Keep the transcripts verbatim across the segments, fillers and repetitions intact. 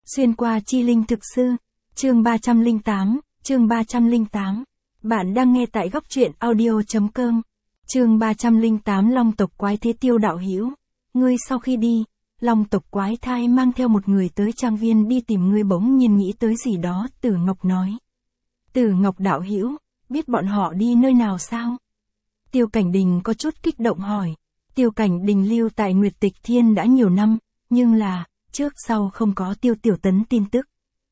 Xuyên qua chi linh thực sư, chương ba trăm lẻ tám, chương ba trăm lẻ tám. Bạn đang nghe tại góc truyện audio.com. Chương ba trăm lẻ tám Long tộc quái thế Tiêu đạo hữu. Ngươi sau khi đi, Long tộc quái thai mang theo một người tới trang viên đi tìm ngươi, bỗng nhiên nghĩ tới gì đó, Tử Ngọc nói. Tử Ngọc đạo hữu, biết bọn họ đi nơi nào sao? Tiêu Cảnh Đình có chút kích động hỏi. Tiêu Cảnh Đình lưu tại Nguyệt Tịch Thiên đã nhiều năm, nhưng là, trước sau không có Tiêu Tiểu Tấn tin tức.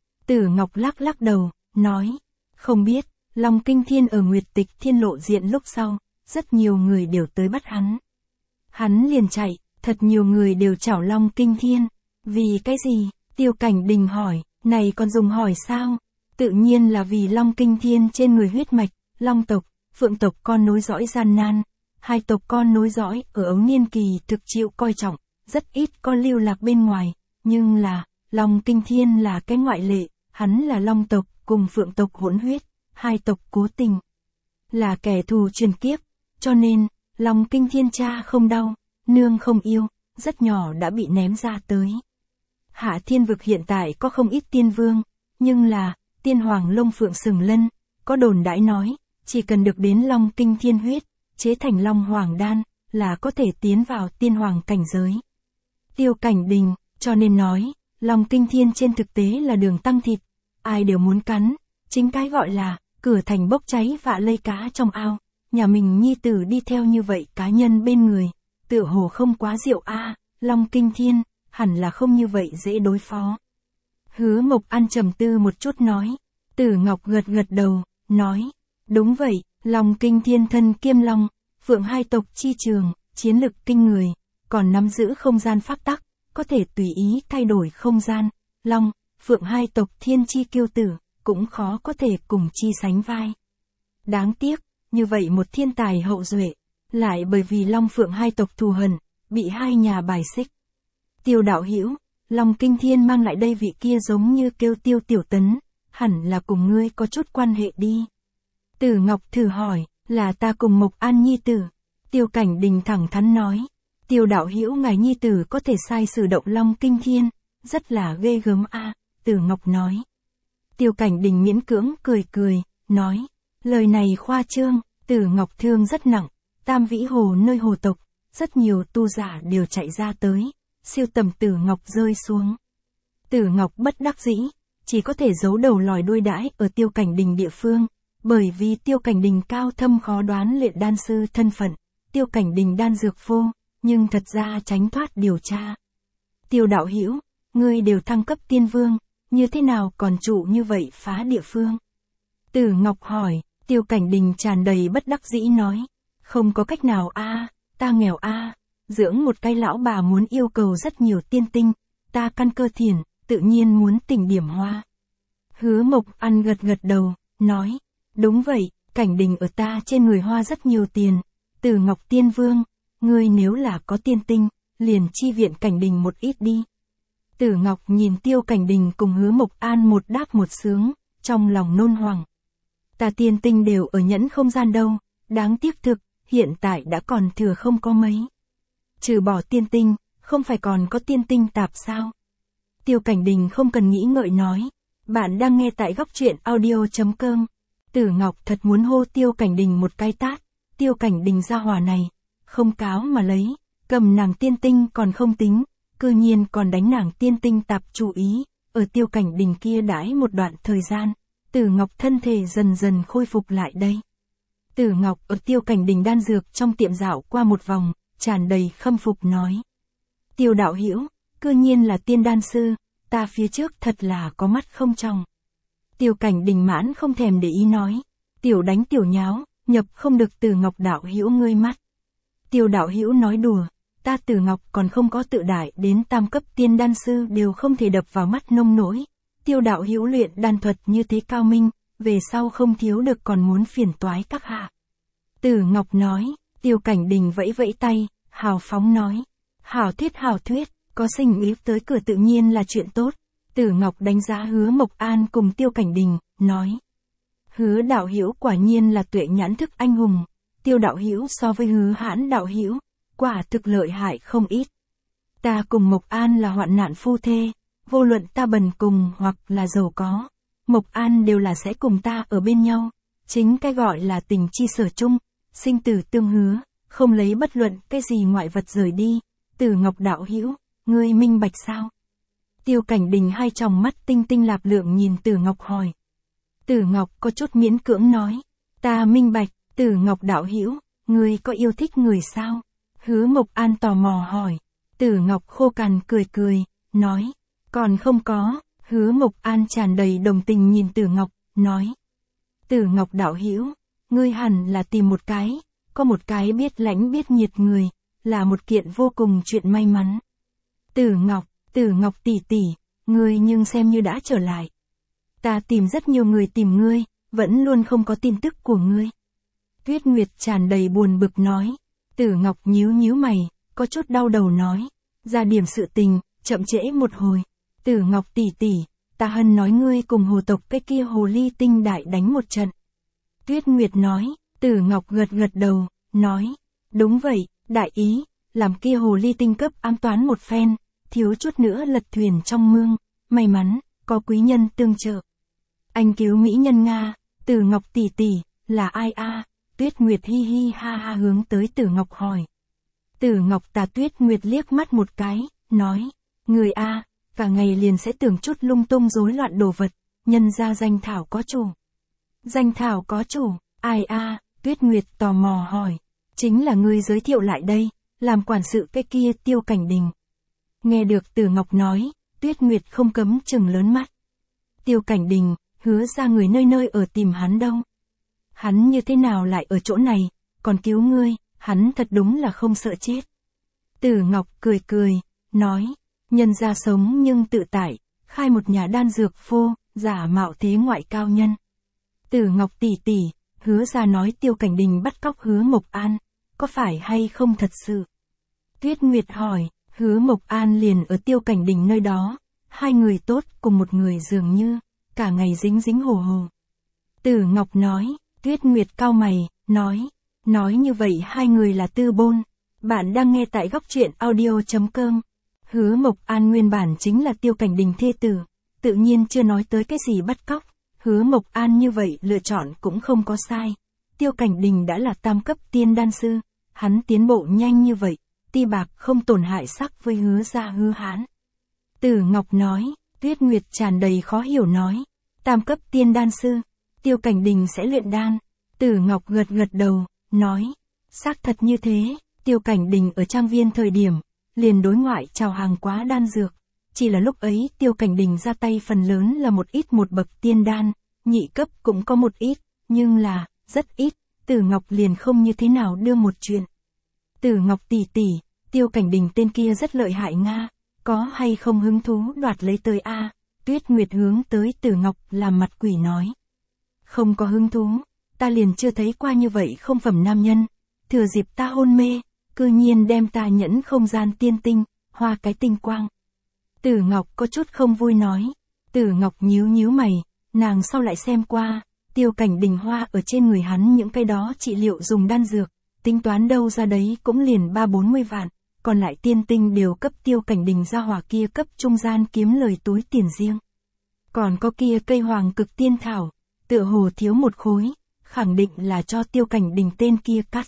Tử Ngọc lắc lắc đầu, nói, không biết, Long Kinh Thiên ở Nguyệt Tịch Thiên lộ diện lúc sau, rất nhiều người đều tới bắt hắn. Hắn liền chạy, thật nhiều người đều chảo Long Kinh Thiên. Vì cái gì? Tiêu Cảnh Đình hỏi, này còn dùng hỏi sao? Tự nhiên là vì Long Kinh Thiên trên người huyết mạch, Long tộc, Phượng tộc con nối dõi gian nan. Hai tộc con nối dõi ở ấu niên kỳ thực chịu coi trọng, rất ít có lưu lạc bên ngoài, nhưng là, Long Kinh Thiên là cái ngoại lệ, hắn là Long tộc cùng Phượng tộc hỗn huyết, hai tộc cố tình là kẻ thù truyền kiếp, cho nên, Long Kinh Thiên cha không đau, nương không yêu, rất nhỏ đã bị ném ra tới. Hạ Thiên vực hiện tại có không ít tiên vương, nhưng là, tiên hoàng Long Phượng Sừng Lân, có đồn đãi nói, chỉ cần được đến Long Kinh Thiên huyết, chế thành Long Hoàng Đan, là có thể tiến vào tiên hoàng cảnh giới. Tiêu Cảnh Đình, cho nên nói, Long Kinh Thiên trên thực tế là đường tăng thịt, ai đều muốn cắn, chính cái gọi là, cửa thành bốc cháy vạ lây cá trong ao, nhà mình nhi tử đi theo như vậy cá nhân bên người, tựa hồ không quá diệu a. Long Kinh Thiên, hẳn là không như vậy dễ đối phó. Hứa Mộc An trầm tư một chút nói, Tử Ngọc gật gật đầu, nói, đúng vậy, Long Kinh Thiên thân kiêm Long, Phượng hai tộc chi trường, chiến lực kinh người, còn nắm giữ không gian pháp tắc, có thể tùy ý thay đổi không gian, Long, Phượng hai tộc thiên chi kiêu tử, cũng khó có thể cùng chi sánh vai. Đáng tiếc, như vậy một thiên tài hậu duệ, lại bởi vì Long Phượng hai tộc thù hận, bị hai nhà bài xích. Tiêu đạo hữu, Long Kinh Thiên mang lại đây vị kia giống như kêu Tiêu Tiểu Tấn, hẳn là cùng ngươi có chút quan hệ đi. Tử Ngọc thử hỏi, là ta cùng Mộc An nhi tử. Tiêu Cảnh Đình thẳng thắn nói, Tiêu đạo hữu ngài nhi tử có thể sai sử động Long Kinh Thiên, rất là ghê gớm a. Tử Ngọc nói. Tiêu Cảnh Đình miễn cưỡng cười cười, nói, lời này khoa trương. Tử Ngọc thương rất nặng, Tam Vĩ Hồ nơi hồ tộc, rất nhiều tu giả đều chạy ra tới, siêu tầm Tử Ngọc rơi xuống. Tử Ngọc bất đắc dĩ, chỉ có thể giấu đầu lòi đuôi đãi ở Tiêu Cảnh Đình địa phương, bởi vì Tiêu Cảnh Đình cao thâm khó đoán luyện đan sư thân phận, Tiêu Cảnh Đình đan dược vô, nhưng thật ra tránh thoát điều tra. Tiêu đạo hữu, ngươi đều thăng cấp tiên vương, như thế nào còn trụ như vậy phá địa phương? Tử Ngọc hỏi. Tiêu Cảnh Đình tràn đầy bất đắc dĩ nói, không có cách nào a, ta nghèo a, dưỡng một cái lão bà muốn yêu cầu rất nhiều tiên tinh, ta căn cơ thiển, tự nhiên muốn tỉnh điểm hoa. Hứa Mộc An gật gật đầu, nói, đúng vậy, Cảnh Đình ở ta trên người hoa rất nhiều tiền. Tử Ngọc tiên vương, ngươi nếu là có tiên tinh, liền chi viện Cảnh Đình một ít đi. Tử Ngọc nhìn Tiêu Cảnh Đình cùng Hứa Mộc An một đáp một sướng, trong lòng nôn hoảng. Ta tiên tinh đều ở nhẫn không gian đâu, đáng tiếc thực, hiện tại đã còn thừa không có mấy. Trừ bỏ tiên tinh, không phải còn có tiên tinh tạp sao? Tiêu Cảnh Đình không cần nghĩ ngợi nói, bạn đang nghe tại góc truyện audio.com. Tử Ngọc thật muốn hô Tiêu Cảnh Đình một cái tát, Tiêu Cảnh Đình ra hỏa này, không cáo mà lấy, cầm nàng tiên tinh còn không tính, cư nhiên còn đánh nàng tiên tinh tạp chú ý, ở Tiêu Cảnh Đình kia đãi một đoạn thời gian. Tử Ngọc thân thể dần dần khôi phục lại đây. Tử Ngọc ở Tiêu Cảnh Đình đan dược trong tiệm dạo qua một vòng, tràn đầy khâm phục nói. Tiêu đạo hữu, cư nhiên là tiên đan sư, ta phía trước thật là có mắt không tròng. Tiêu Cảnh Đình mãn không thèm để ý nói. Tiểu đánh tiểu nháo, nhập không được Tử Ngọc đạo hữu ngươi mắt. Tiêu đạo hữu nói đùa, ta Tử Ngọc còn không có tự đại đến tam cấp tiên đan sư đều không thể đập vào mắt nông nỗi. Tiêu đạo hữu luyện đan thuật như thế cao minh, về sau không thiếu được còn muốn phiền toái các hạ. Tử Ngọc nói. Tiêu Cảnh Đình vẫy vẫy tay, hào phóng nói, hảo thuyết hảo thuyết, có sinh ý tới cửa tự nhiên là chuyện tốt. Tử Ngọc đánh giá Hứa Mộc An cùng Tiêu Cảnh Đình, nói, Hứa đạo hữu quả nhiên là tuệ nhãn thức anh hùng, Tiêu đạo hữu so với Hứa Hãn đạo hữu, quả thực lợi hại không ít. Ta cùng Mộc An là hoạn nạn phu thê, vô luận ta bần cùng hoặc là giàu có, Mộc An đều là sẽ cùng ta ở bên nhau, chính cái gọi là tình chi sở chung, sinh tử tương hứa, không lấy bất luận cái gì ngoại vật rời đi. Tử Ngọc đạo hữu, ngươi minh bạch sao? Tiêu Cảnh Đình hai tròng mắt tinh tinh lạp lượng nhìn Tử Ngọc hỏi. Tử Ngọc có chút miễn cưỡng nói, ta minh bạch. Tử Ngọc đạo hữu, ngươi có yêu thích người sao? Hứa Mộc An tò mò hỏi. Tử Ngọc khô cằn cười cười, nói, còn không có. Hứa Mộc An tràn đầy đồng tình nhìn Tử Ngọc, nói. Tử Ngọc đạo hữu, ngươi hẳn là tìm một cái, có một cái biết lãnh biết nhiệt người, là một kiện vô cùng chuyện may mắn. Tử Ngọc, Tử Ngọc tỷ tỷ, ngươi nhưng xem như đã trở lại. Ta tìm rất nhiều người tìm ngươi, vẫn luôn không có tin tức của ngươi. Tuyết Nguyệt tràn đầy buồn bực nói. Tử Ngọc nhíu nhíu mày, có chút đau đầu nói, ra điểm sự tình, chậm trễ một hồi. Tử Ngọc tỷ tỷ, ta hân nói ngươi cùng hồ tộc cái kia hồ ly tinh đại đánh một trận. Tuyết Nguyệt nói. Tử Ngọc gật gật đầu, nói, đúng vậy, đại ý, làm kia hồ ly tinh cấp ám toán một phen, thiếu chút nữa lật thuyền trong mương, may mắn, có quý nhân tương trợ. Anh cứu mỹ nhân Nga. Tử Ngọc tỷ tỷ, là ai a? Tuyết Nguyệt hi hi ha ha hướng tới Tử Ngọc hỏi. Tử Ngọc tà Tuyết Nguyệt liếc mắt một cái, nói, người a, cả ngày liền sẽ tưởng chút lung tung rối loạn đồ vật, nhân ra danh thảo có chủ. Danh thảo có chủ, ai a? Tuyết Nguyệt tò mò hỏi. Chính là ngươi giới thiệu lại đây, làm quản sự cái kia Tiêu Cảnh Đình. Nghe được Tử Ngọc nói, Tuyết Nguyệt không cấm chừng lớn mắt. Tiêu Cảnh Đình, hứa ra người nơi nơi ở tìm hắn đâu. Hắn như thế nào lại ở chỗ này, còn cứu ngươi, hắn thật đúng là không sợ chết. Tử Ngọc cười cười, nói, nhân ra sống nhưng tự tại, khai một nhà đan dược phô, giả mạo thế ngoại cao nhân. Tử Ngọc tỷ tỷ, hứa ra nói Tiêu Cảnh Đình bắt cóc Hứa Mộc An, có phải hay không thật sự? Tuyết Nguyệt hỏi. Hứa Mộc An liền ở Tiêu Cảnh Đình nơi đó, hai người tốt cùng một người dường như, cả ngày dính dính hồ hồ. Tử Ngọc nói. Tuyết Nguyệt cau mày, nói, nói như vậy hai người là tư bôn. Bạn đang nghe tại góc truyện audio chấm com. Hứa Mộc An nguyên bản chính là Tiêu Cảnh Đình thê tử, tự nhiên chưa nói tới cái gì bắt cóc. Hứa Mộc An như vậy lựa chọn cũng không có sai. Tiêu Cảnh Đình đã là tam cấp tiên đan sư, hắn tiến bộ nhanh như vậy, ti bạc không tổn hại sắc với hứa ra hứa hán. Tử Ngọc nói. Tuyết Nguyệt tràn đầy khó hiểu nói, tam cấp tiên đan sư, Tiêu Cảnh Đình sẽ luyện đan. Tử Ngọc gật gật đầu, nói, xác thật như thế. Tiêu Cảnh Đình ở trang viên thời điểm, liền đối ngoại chào hàng quá đan dược, chỉ là lúc ấy Tiêu Cảnh Đình ra tay phần lớn là một ít một bậc tiên đan, nhị cấp cũng có một ít, nhưng là, rất ít. Tử Ngọc liền không như thế nào đưa một chuyện. Tử Ngọc tỷ tỷ, Tiêu Cảnh Đình tên kia rất lợi hại Nga, có hay không hứng thú đoạt lấy tới a? Tuyết Nguyệt hướng tới Tử Ngọc làm mặt quỷ nói. Không có hứng thú, ta liền chưa thấy qua như vậy không phẩm nam nhân, thừa dịp ta hôn mê, cư nhiên đem ta nhẫn không gian tiên tinh, hoa cái tinh quang. Tử Ngọc có chút không vui nói. Tử Ngọc nhíu nhíu mày, nàng sau lại xem qua, Tiêu Cảnh Đình hoa ở trên người hắn những cái đó trị liệu dùng đan dược, tính toán đâu ra đấy cũng liền ba bốn mươi vạn, còn lại tiên tinh đều cấp Tiêu Cảnh Đình ra hỏa kia cấp trung gian kiếm lời túi tiền riêng. Còn có kia cây hoàng cực tiên thảo, tựa hồ thiếu một khối, khẳng định là cho Tiêu Cảnh Đình tên kia cắt.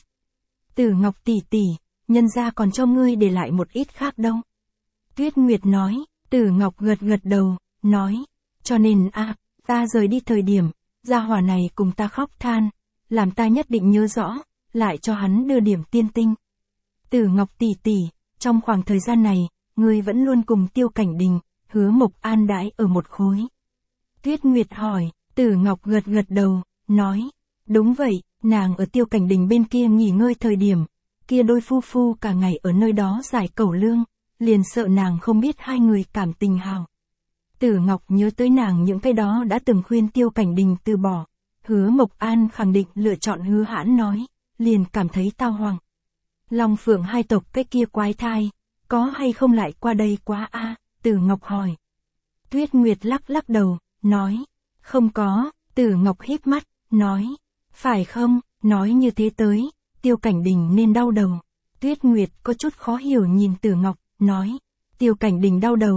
Tử Ngọc tỷ tỷ, nhân ra còn cho ngươi để lại một ít khác đâu. Tuyết Nguyệt nói. Tử Ngọc gật gật đầu, nói, cho nên a, à, ta rời đi thời điểm, gia hỏa này cùng ta khóc than, làm ta nhất định nhớ rõ, lại cho hắn đưa điểm tiên tinh. Tử Ngọc tỷ tỷ, trong khoảng thời gian này, ngươi vẫn luôn cùng Tiêu Cảnh Đình, Hứa Mộc An đãi ở một khối. Tuyết Nguyệt hỏi. Tử Ngọc gật gật đầu, nói, đúng vậy, nàng ở Tiêu Cảnh Đình bên kia nghỉ ngơi thời điểm, kia đôi phu phu cả ngày ở nơi đó giải cẩu lương, liền sợ nàng không biết hai người cảm tình hào. Tử Ngọc nhớ tới nàng những cái đó đã từng khuyên Tiêu Cảnh Đình từ bỏ. Hứa Mộc An khẳng định lựa chọn Hứa Hãn nói, liền cảm thấy tao hoàng. Long Phượng hai tộc cái kia quái thai, có hay không lại qua đây quá a? À? Tử Ngọc hỏi. Tuyết Nguyệt lắc lắc đầu, nói, không có. Tử Ngọc híp mắt, nói, phải không, nói như thế tới, Tiêu Cảnh Đình nên đau đầu. Tuyết Nguyệt có chút khó hiểu nhìn Tử Ngọc, nói, Tiêu Cảnh Đình đau đầu,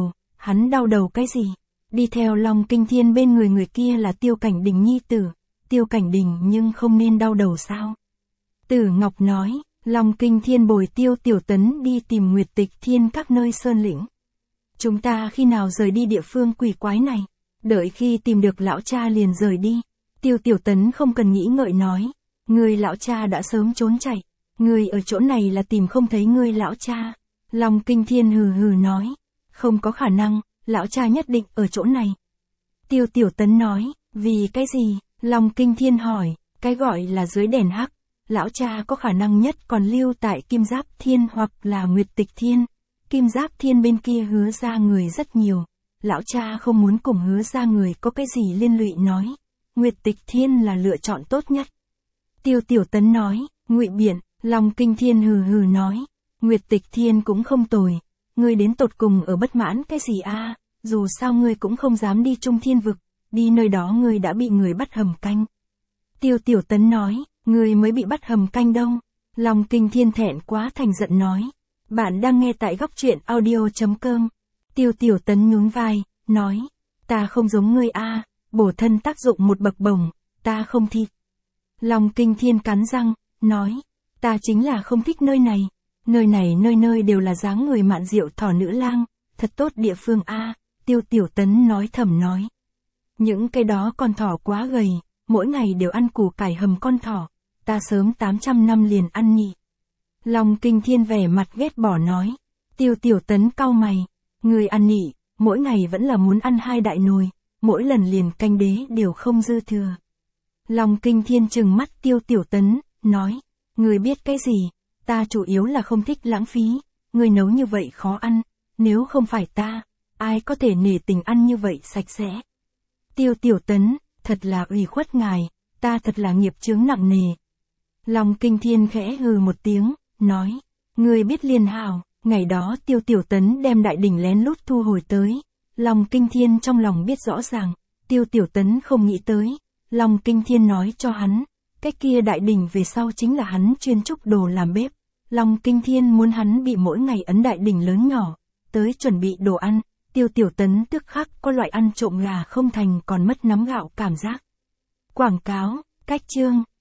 hắn đau đầu cái gì? Đi theo Long Kinh Thiên bên người người kia là Tiêu Cảnh Đình nhi tử, Tiêu Cảnh Đình nhưng không nên đau đầu sao? Tử Ngọc nói, Long Kinh Thiên bồi Tiêu Tiểu Tấn đi tìm Nguyệt Tịch Thiên các nơi sơn lĩnh. Chúng ta khi nào rời đi địa phương quỷ quái này? Đợi khi tìm được lão cha liền rời đi. Tiêu Tiểu Tấn không cần nghĩ ngợi nói, người lão cha đã sớm trốn chạy, người ở chỗ này là tìm không thấy người lão cha. Long Kinh Thiên hừ hừ nói, không có khả năng, lão cha nhất định ở chỗ này. Tiêu Tiểu Tấn nói, vì cái gì? Long Kinh Thiên hỏi, cái gọi là dưới đèn hắc, lão cha có khả năng nhất còn lưu tại Kim Giáp Thiên hoặc là Nguyệt Tịch Thiên. Kim Giáp Thiên bên kia hứa ra người rất nhiều, lão cha không muốn cùng hứa ra người có cái gì liên lụy nói, Nguyệt Tịch Thiên là lựa chọn tốt nhất. Tiêu Tiểu Tấn nói, Ngụy Biện. Long Kinh Thiên hừ hừ nói, Nguyệt Tịch Thiên cũng không tồi, ngươi đến tột cùng ở bất mãn cái gì a? Dù sao ngươi cũng không dám đi Trung Thiên Vực, đi nơi đó ngươi đã bị người bắt hầm canh. Tiêu Tiểu Tấn nói, ngươi mới bị bắt hầm canh đâu. Long Kinh Thiên thẹn quá thành giận nói, bạn đang nghe tại góc truyện audio chấm com. Tiêu Tiểu Tấn nhún vai, nói, ta không giống ngươi a, bổ thân tác dụng một bậc bổng, ta không thịt. Long Kinh Thiên cắn răng, nói, ta chính là không thích nơi này, nơi này nơi nơi đều là dáng người mạn diệu thỏ nữ lang, thật tốt địa phương a. Tiêu Tiểu Tấn nói thầm nói, những cái đó con thỏ quá gầy, mỗi ngày đều ăn củ cải hầm con thỏ, ta sớm tám trăm năm liền ăn nhị. Long Kinh Thiên vẻ mặt ghét bỏ nói, Tiêu Tiểu Tấn cau mày, người ăn nhị, mỗi ngày vẫn là muốn ăn hai đại nồi, mỗi lần liền canh đế đều không dư thừa. Long Kinh Thiên trừng mắt Tiêu Tiểu Tấn, nói, người biết cái gì, ta chủ yếu là không thích lãng phí, người nấu như vậy khó ăn, nếu không phải ta, ai có thể nể tình ăn như vậy sạch sẽ. Tiêu Tiểu Tấn, thật là ủy khuất ngài, ta thật là nghiệp chướng nặng nề. Long Kinh Thiên khẽ hừ một tiếng, nói, người biết liền hảo. Ngày đó Tiêu Tiểu Tấn đem đại đỉnh lén lút thu hồi tới, Long Kinh Thiên trong lòng biết rõ ràng, Tiêu Tiểu Tấn không nghĩ tới, Long Kinh Thiên nói cho hắn, cái kia đại đỉnh về sau chính là hắn chuyên trúc đồ làm bếp, Long Kinh Thiên muốn hắn bị mỗi ngày ấn đại đỉnh lớn nhỏ, tới chuẩn bị đồ ăn, Tiêu Tiểu Tấn tức khắc có loại ăn trộm gà không thành còn mất nắm gạo cảm giác. Quảng cáo, cách chương.